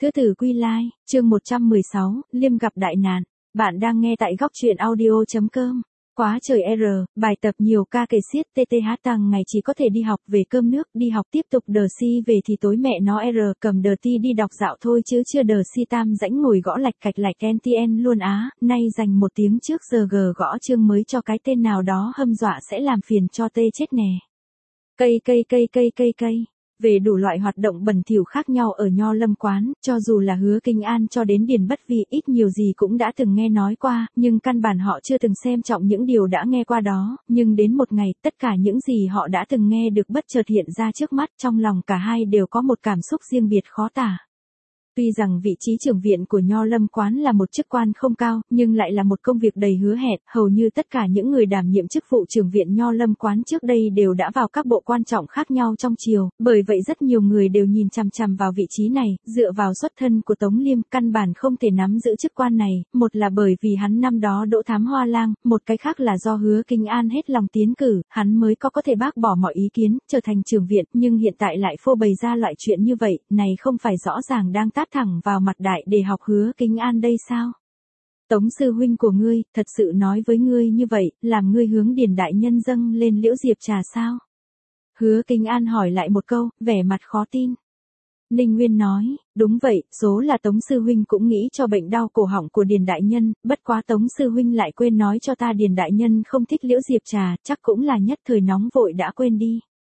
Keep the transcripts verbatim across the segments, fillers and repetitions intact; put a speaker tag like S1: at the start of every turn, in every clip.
S1: Thứ tử quy lai, chương một trăm mười sáu, Liêm gặp đại nạn. Bạn đang nghe tại góc truyện audio chấm com. Quá trời R, bài tập nhiều ca kể xiết tê tê hát tăng ngày chỉ có thể đi học về cơm nước, đi học tiếp tục đờ si về thì tối mẹ nó R cầm đờ ti đi đọc dạo thôi chứ chưa đờ si tam rãnh ngồi gõ lạch cạch lạch en ti en luôn á, nay dành một tiếng trước giờ g gõ chương mới cho cái tên nào đó hâm dọa sẽ làm phiền cho tê chết nè. Cây cây cây cây cây cây. Về đủ loại hoạt động bẩn thỉu khác nhau ở Nho Lâm quán, cho dù là Hứa Kinh An cho đến Điền Bất Vi ít nhiều gì cũng đã từng nghe nói qua, nhưng căn bản họ chưa từng xem trọng những điều đã nghe qua đó, nhưng đến một ngày, tất cả những gì họ đã từng nghe được bất chợt hiện ra trước mắt, trong lòng cả hai đều có một cảm xúc riêng biệt khó tả. Tuy rằng vị trí trưởng viện của Nho Lâm quán là một chức quan không cao, nhưng lại là một công việc đầy hứa hẹn, hầu như tất cả những người đảm nhiệm chức vụ trưởng viện Nho Lâm quán trước đây đều đã vào các bộ quan trọng khác nhau trong triều, bởi vậy rất nhiều người đều nhìn chằm chằm vào vị trí này, dựa vào xuất thân của Tống Liêm, căn bản không thể nắm giữ chức quan này, một là bởi vì hắn năm đó đỗ thám hoa lang, một cái khác là do Hứa Kinh An hết lòng tiến cử, hắn mới có có thể bác bỏ mọi ý kiến, trở thành trưởng viện, nhưng hiện tại lại phô bày ra loại chuyện như vậy, này không phải rõ ràng đang tát thẳng vào mặt đại để học Hứa Kinh An đây sao? Tống sư huynh của ngươi, thật sự nói với ngươi như vậy, làm ngươi hướng Điền đại nhân dâng lên liễu diệp trà sao? Hứa Kinh An hỏi lại một câu, vẻ mặt khó tin. Ninh Nguyên nói, đúng vậy, số là Tống sư huynh cũng nghĩ cho bệnh đau cổ họng của Điền đại nhân, bất quá Tống sư huynh lại quên nói cho ta Điền đại nhân không thích liễu diệp trà, chắc cũng là nhất thời nóng vội đã quên đi.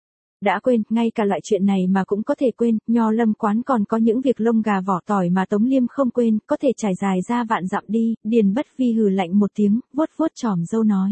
S1: Đã quên, ngay cả loại chuyện này mà cũng có thể quên, Nho Lâm quán còn có những việc lông gà vỏ tỏi mà Tống Liêm không quên, có thể trải dài ra vạn dặm đi, Điền Bất Vi hừ lạnh một tiếng, vuốt vuốt chòm râu nói.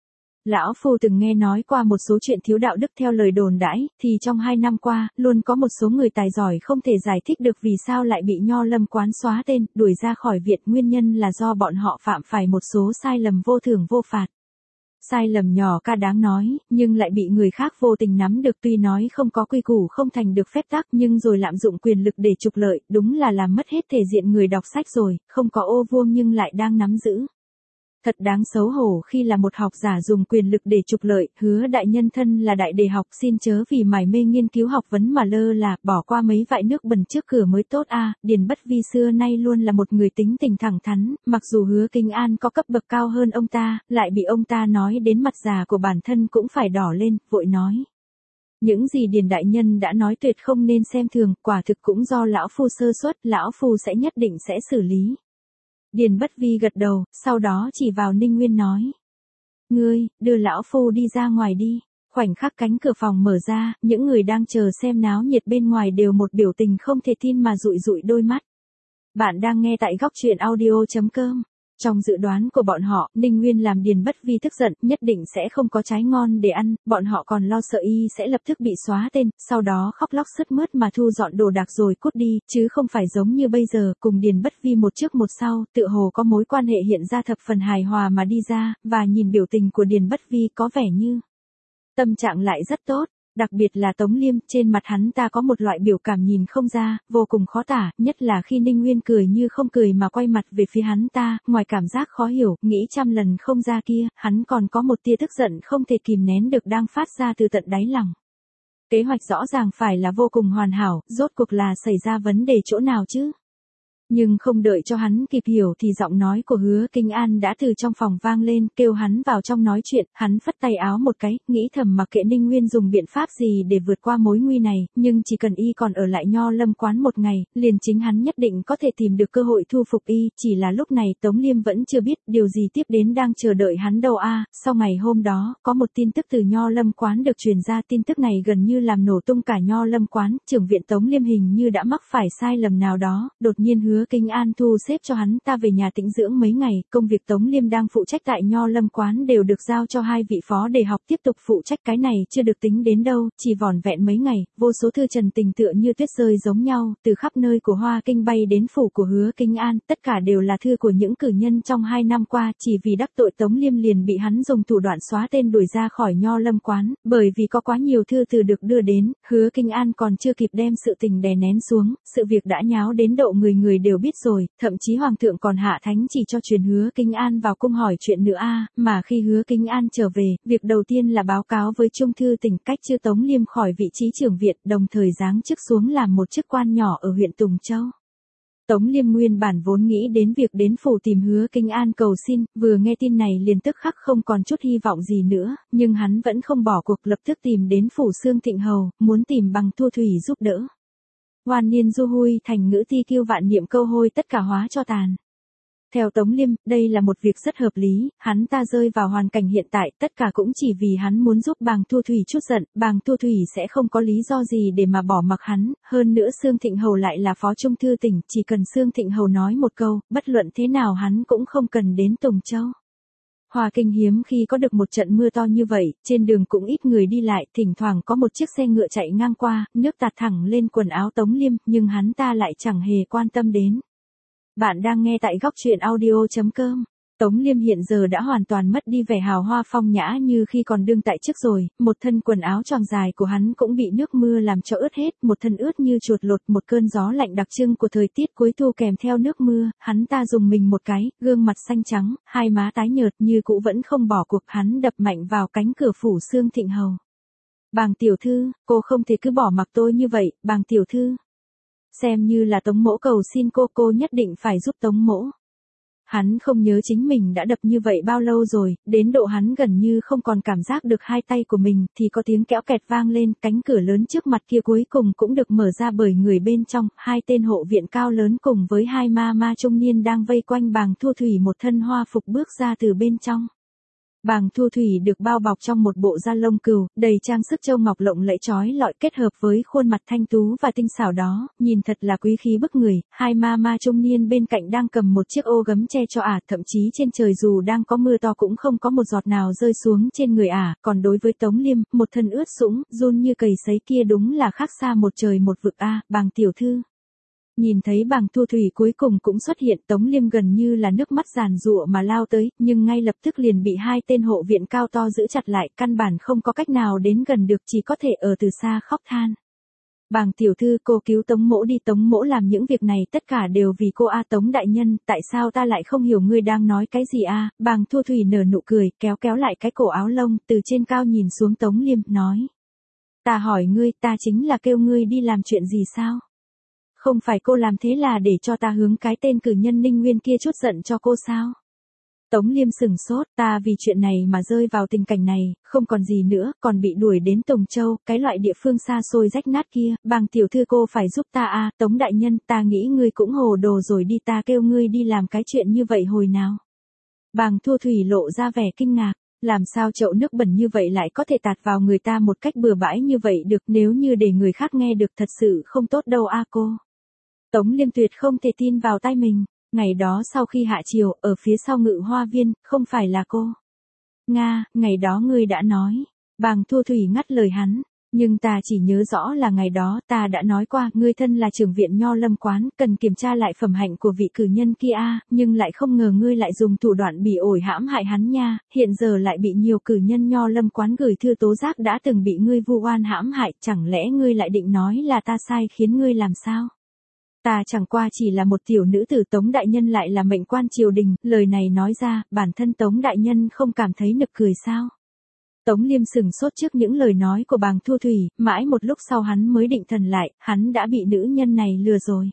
S1: Lão phu từng nghe nói qua một số chuyện thiếu đạo đức theo lời đồn đãi, thì trong hai năm qua, luôn có một số người tài giỏi không thể giải thích được vì sao lại bị Nho Lâm quán xóa tên, đuổi ra khỏi viện, nguyên nhân là do bọn họ phạm phải một số sai lầm vô thưởng vô phạt. Sai lầm nhỏ ca đáng nói, nhưng lại bị người khác vô tình nắm được, tuy nói không có quy củ không thành được phép tắc, nhưng rồi lạm dụng quyền lực để trục lợi, đúng là làm mất hết thể diện người đọc sách rồi, không có ô vuông nhưng lại đang nắm giữ. Thật đáng xấu hổ khi là một học giả dùng quyền lực để trục lợi, Hứa đại nhân thân là đại đề học, xin chớ vì mải mê nghiên cứu học vấn mà lơ là, bỏ qua mấy vại nước bẩn trước cửa mới tốt a. À, Điền Bất Vi xưa nay luôn là một người tính tình thẳng thắn, mặc dù Hứa Kinh An có cấp bậc cao hơn ông ta, lại bị ông ta nói đến mặt già của bản thân cũng phải đỏ lên, vội nói. Những gì Điền đại nhân đã nói tuyệt không nên xem thường, quả thực cũng do lão phu sơ suất, lão phu sẽ nhất định sẽ xử lý. Điền Bất Vi gật đầu, sau đó chỉ vào Ninh Nguyên nói. Ngươi, đưa lão phu đi ra ngoài đi. Khoảnh khắc cánh cửa phòng mở ra, những người đang chờ xem náo nhiệt bên ngoài đều một biểu tình không thể tin mà dụi dụi đôi mắt. Bạn đang nghe tại góc truyện audio chấm com. Trong dự đoán của bọn họ, Ninh Nguyên làm Điền Bất Vi tức giận, nhất định sẽ không có trái ngon để ăn, bọn họ còn lo sợ y sẽ lập tức bị xóa tên, sau đó khóc lóc sướt mướt mà thu dọn đồ đạc rồi cút đi, chứ không phải giống như bây giờ, cùng Điền Bất Vi một trước một sau, tựa hồ có mối quan hệ hiện ra thập phần hài hòa mà đi ra, và nhìn biểu tình của Điền Bất Vi có vẻ như tâm trạng lại rất tốt. Đặc biệt là Tống Liêm, trên mặt hắn ta có một loại biểu cảm nhìn không ra, vô cùng khó tả, nhất là khi Ninh Nguyên cười như không cười mà quay mặt về phía hắn ta, ngoài cảm giác khó hiểu, nghĩ trăm lần không ra kia, hắn còn có một tia tức giận không thể kìm nén được đang phát ra từ tận đáy lòng. Kế hoạch rõ ràng phải là vô cùng hoàn hảo, rốt cuộc là xảy ra vấn đề chỗ nào chứ? Nhưng không đợi cho hắn kịp hiểu thì giọng nói của Hứa Kinh An đã từ trong phòng vang lên, kêu hắn vào trong nói chuyện, hắn phất tay áo một cái, nghĩ thầm mặc kệ Ninh Nguyên dùng biện pháp gì để vượt qua mối nguy này, nhưng chỉ cần y còn ở lại Nho Lâm quán một ngày, liền chính hắn nhất định có thể tìm được cơ hội thu phục y, chỉ là lúc này Tống Liêm vẫn chưa biết điều gì tiếp đến đang chờ đợi hắn đâu a. À, sau ngày hôm đó, có một tin tức từ Nho Lâm quán được truyền ra, tin tức này gần như làm nổ tung cả Nho Lâm quán, trưởng viện Tống Liêm hình như đã mắc phải sai lầm nào đó, đột nhiên Hứa Kinh An thu xếp cho hắn ta về nhà tĩnh dưỡng mấy ngày, công việc Tống Liêm đang phụ trách tại Nho Lâm quán đều được giao cho hai vị phó để học tiếp tục phụ trách, cái này chưa được tính đến đâu, chỉ vỏn vẹn mấy ngày, vô số thư trần tình tựa như tuyết rơi giống nhau, từ khắp nơi của Hoa Kinh bay đến phủ của Hứa Kinh An, tất cả đều là thư của những cử nhân trong hai năm qua, chỉ vì đắc tội Tống Liêm liền bị hắn dùng thủ đoạn xóa tên đuổi ra khỏi Nho Lâm quán, bởi vì có quá nhiều thư từ được đưa đến, Hứa Kinh An còn chưa kịp đem sự tình đè nén xuống, sự việc đã nháo đến độ người người đều biết rồi, thậm chí hoàng thượng còn hạ thánh chỉ cho truyền Hứa Kinh An vào cung hỏi chuyện nữa a, à, mà khi Hứa Kinh An trở về, việc đầu tiên là báo cáo với Trung thư tỉnh cách chiêu Tống Liêm khỏi vị trí trưởng viện, đồng thời giáng chức xuống làm một chức quan nhỏ ở huyện Tùng Châu. Tống Liêm nguyên bản vốn nghĩ đến việc đến phủ tìm Hứa Kinh An cầu xin, vừa nghe tin này liền tức khắc không còn chút hy vọng gì nữa, nhưng hắn vẫn không bỏ cuộc, lập tức tìm đến phủ Xương Thịnh Hầu, muốn tìm Bằng Thu Thủy giúp đỡ. Hoan niên du hui thành ngữ ti kiêu vạn niệm câu hôi tất cả hóa cho tàn. Theo Tống Liêm, đây là một việc rất hợp lý, hắn ta rơi vào hoàn cảnh hiện tại, tất cả cũng chỉ vì hắn muốn giúp Bàng Thu Thủy chút giận, Bàng Thu Thủy sẽ không có lý do gì để mà bỏ mặc hắn, hơn nữa Xương Thịnh Hầu lại là phó trung thư tỉnh, chỉ cần Xương Thịnh Hầu nói một câu, bất luận thế nào hắn cũng không cần đến Tùng Châu. Hòa Kinh hiếm khi có được một trận mưa to như vậy, trên đường cũng ít người đi lại, thỉnh thoảng có một chiếc xe ngựa chạy ngang qua, nước tạt thẳng lên quần áo Tống Liêm, nhưng hắn ta lại chẳng hề quan tâm đến. Bạn đang nghe tại góc truyện audio chấm com. Tống Liêm hiện giờ đã hoàn toàn mất đi vẻ hào hoa phong nhã như khi còn đương tại chức rồi, một thân quần áo tròn dài của hắn cũng bị nước mưa làm cho ướt hết, một thân ướt như chuột lột, một cơn gió lạnh đặc trưng của thời tiết cuối thu kèm theo nước mưa, hắn ta dùng mình một cái, gương mặt xanh trắng, hai má tái nhợt như cũ vẫn không bỏ cuộc, hắn đập mạnh vào cánh cửa phủ Xương Thịnh Hầu. Bàng tiểu thư, cô không thể cứ bỏ mặc tôi như vậy, Bàng tiểu thư. Xem như là Tống mỗ cầu xin cô, cô nhất định phải giúp Tống mỗ. Hắn không nhớ chính mình đã đập như vậy bao lâu rồi, đến độ hắn gần như không còn cảm giác được hai tay của mình, thì có tiếng kéo kẹt vang lên, cánh cửa lớn trước mặt kia cuối cùng cũng được mở ra bởi người bên trong, hai tên hộ viện cao lớn cùng với hai ma ma trung niên đang vây quanh Bàng Thu Thủy một thân hoa phục bước ra từ bên trong. Bàng Thu Thủy được bao bọc trong một bộ da lông cừu, đầy trang sức châu ngọc lộng lẫy chói lọi kết hợp với khuôn mặt thanh tú và tinh xảo đó, nhìn thật là quý khí bức người, hai ma ma trung niên bên cạnh đang cầm một chiếc ô gấm che cho ả, thậm chí trên trời dù đang có mưa to cũng không có một giọt nào rơi xuống trên người ả, còn đối với Tống Liêm, một thân ướt sũng, run như cầy sấy kia đúng là khác xa một trời một vực a, Bàng tiểu thư. Nhìn thấy Bàng Thu Thủy cuối cùng cũng xuất hiện, Tống Liêm gần như là nước mắt giàn giụa mà lao tới, nhưng ngay lập tức liền bị hai tên hộ viện cao to giữ chặt lại, căn bản không có cách nào đến gần được, chỉ có thể ở từ xa khóc than. Bàng tiểu thư, cô cứu Tống mỗ đi, Tống mỗ làm những việc này tất cả đều vì cô a. Tống đại nhân, tại sao ta lại không hiểu ngươi đang nói cái gì a? Bàng Thu Thủy nở nụ cười, kéo kéo lại cái cổ áo lông, từ trên cao nhìn xuống Tống Liêm, nói. Ta hỏi ngươi, ta chính là kêu ngươi đi làm chuyện gì sao? Không phải cô làm thế là để cho ta hướng cái tên cử nhân Ninh Nguyên kia chút giận cho cô sao? Tống Liêm sừng sốt, ta vì chuyện này mà rơi vào tình cảnh này, không còn gì nữa, còn bị đuổi đến Tùng Châu, cái loại địa phương xa xôi rách nát kia, Bàng tiểu thư cô phải giúp ta a. Tống đại nhân, ta nghĩ ngươi cũng hồ đồ rồi đi, ta kêu ngươi đi làm cái chuyện như vậy hồi nào? Bàng Thu Thủy lộ ra vẻ kinh ngạc. Làm sao chậu nước bẩn như vậy lại có thể tạt vào người ta một cách bừa bãi như vậy được, nếu như để người khác nghe được thật sự không tốt đâu a cô. Tống Liêm tuyệt không thể tin vào tai mình, ngày đó sau khi hạ chiều, ở phía sau Ngự Hoa Viên, không phải là cô. Nga, ngày đó ngươi đã nói. Bàng Thu Thủy ngắt lời hắn. Nhưng ta chỉ nhớ rõ là ngày đó ta đã nói qua, ngươi thân là trưởng viện Nho Lâm quán, cần kiểm tra lại phẩm hạnh của vị cử nhân kia a, nhưng lại không ngờ ngươi lại dùng thủ đoạn bỉ ổi hãm hại hắn nha, hiện giờ lại bị nhiều cử nhân Nho Lâm quán gửi thư tố giác đã từng bị ngươi vu oan hãm hại, chẳng lẽ ngươi lại định nói là ta sai khiến ngươi làm sao? Ta chẳng qua chỉ là một tiểu nữ tử, Tống đại nhân lại là mệnh quan triều đình, lời này nói ra, bản thân Tống đại nhân không cảm thấy nực cười sao? Tống Liêm sừng sốt trước những lời nói của Bàng Thu Thủy, mãi một lúc sau hắn mới định thần lại, hắn đã bị nữ nhân này lừa rồi.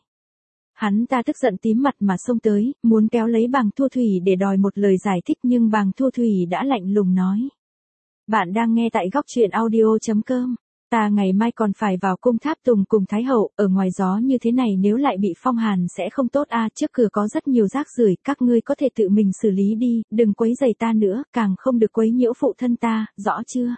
S1: Hắn ta tức giận tím mặt mà xông tới, muốn kéo lấy Bàng Thu Thủy để đòi một lời giải thích, nhưng Bàng Thu Thủy đã lạnh lùng nói. Bạn đang nghe tại góc truyện audio chấm com. Ta ngày mai còn phải vào cung Tháp Tùng cùng Thái Hậu, ở ngoài gió như thế này nếu lại bị phong hàn sẽ không tốt a, trước cửa có rất nhiều rác rưởi, các ngươi có thể tự mình xử lý đi, đừng quấy rầy ta nữa, càng không được quấy nhiễu phụ thân ta, rõ chưa?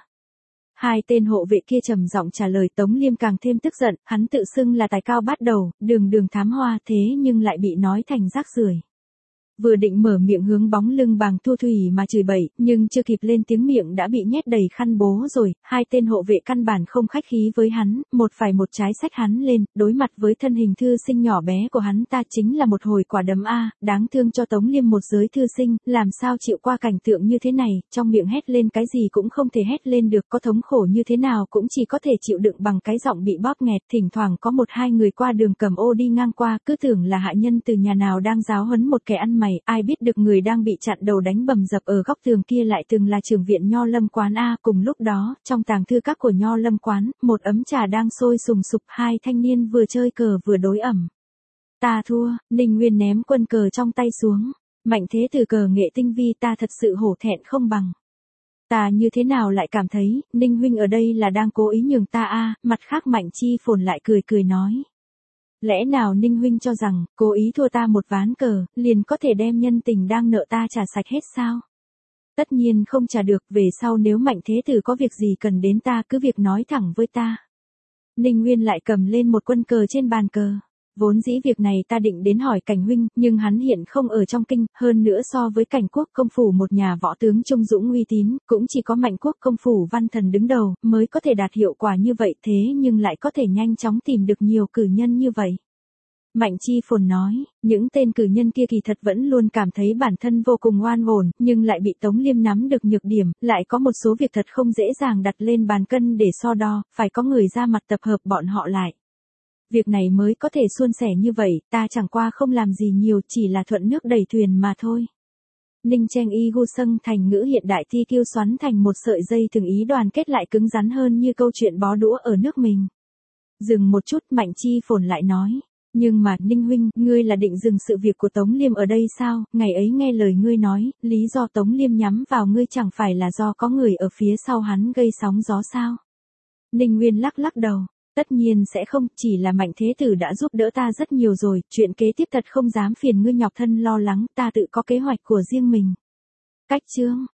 S1: Hai tên hộ vệ kia trầm giọng trả lời. Tống Liêm càng thêm tức giận, hắn tự xưng là tài cao bát đầu, đường đường thám hoa thế nhưng lại bị nói thành rác rưởi. Vừa định mở miệng hướng bóng lưng Bàng Thu Thủy mà chửi bậy, nhưng chưa kịp lên tiếng miệng đã bị nhét đầy khăn bố rồi, hai tên hộ vệ căn bản không khách khí với hắn, một phải một trái xách hắn lên, đối mặt với thân hình thư sinh nhỏ bé của hắn ta chính là một hồi quả đấm a, đáng thương cho Tống Liêm, một giới thư sinh, làm sao chịu qua cảnh tượng như thế này, trong miệng hét lên cái gì cũng không thể hét lên được, có thống khổ như thế nào cũng chỉ có thể chịu đựng bằng cái giọng bị bóp nghẹt, thỉnh thoảng có một hai người qua đường cầm ô đi ngang qua, cứ tưởng là hạ nhân từ nhà nào đang giáo huấn một kẻ ăn mày, ai biết được người đang bị chặn đầu đánh bầm dập ở góc tường kia lại từng là trưởng viện Nho Lâm quán a. Cùng lúc đó, trong tàng thư các của Nho Lâm quán, một ấm trà đang sôi sùng sục, hai thanh niên vừa chơi cờ vừa đối ẩm. Ta thua, Ninh Nguyên ném quân cờ trong tay xuống. Mạnh Thế Tử cờ nghệ tinh vi, ta thật sự hổ thẹn không bằng. Ta như thế nào lại cảm thấy, Ninh huynh ở đây là đang cố ý nhường ta a? Mặt khác Mạnh Chi Phồn lại cười cười nói. Lẽ nào Ninh huynh cho rằng, cố ý thua ta một ván cờ, liền có thể đem nhân tình đang nợ ta trả sạch hết sao? Tất nhiên không trả được, về sau nếu Mạnh Thế Tử có việc gì cần đến ta cứ việc nói thẳng với ta. Ninh Nguyên lại cầm lên một quân cờ trên bàn cờ. Vốn dĩ việc này ta định đến hỏi Cảnh huynh, nhưng hắn hiện không ở trong kinh, hơn nữa so với Cảnh quốc công phủ một nhà võ tướng trung dũng uy tín, cũng chỉ có Mạnh quốc công phủ Văn Thần đứng đầu, mới có thể đạt hiệu quả như vậy, thế nhưng lại có thể nhanh chóng tìm được nhiều cử nhân như vậy. Mạnh Chi Phồn nói, những tên cử nhân kia kỳ thật vẫn luôn cảm thấy bản thân vô cùng oan ổn, nhưng lại bị Tống Liêm nắm được nhược điểm, lại có một số việc thật không dễ dàng đặt lên bàn cân để so đo, phải có người ra mặt tập hợp bọn họ lại. Việc này mới có thể suôn sẻ như vậy, ta chẳng qua không làm gì nhiều, chỉ là thuận nước đẩy thuyền mà thôi. Ninh Cheng Y Gu Sâng thành ngữ hiện đại thi kiêu xoắn thành một sợi dây thường ý đoàn kết lại cứng rắn hơn như câu chuyện bó đũa ở nước mình. Dừng một chút, Mạnh Chi Phồn lại nói. Nhưng mà, Ninh huynh, ngươi là định dừng sự việc của Tống Liêm ở đây sao? Ngày ấy nghe lời ngươi nói, lý do Tống Liêm nhắm vào ngươi chẳng phải là do có người ở phía sau hắn gây sóng gió sao? Ninh Nguyên lắc lắc đầu. Tất nhiên sẽ không, chỉ là Mạnh Thế Tử đã giúp đỡ ta rất nhiều rồi, chuyện kế tiếp thật không dám phiền ngươi nhọc thân lo lắng, ta tự có kế hoạch của riêng mình. Cách chương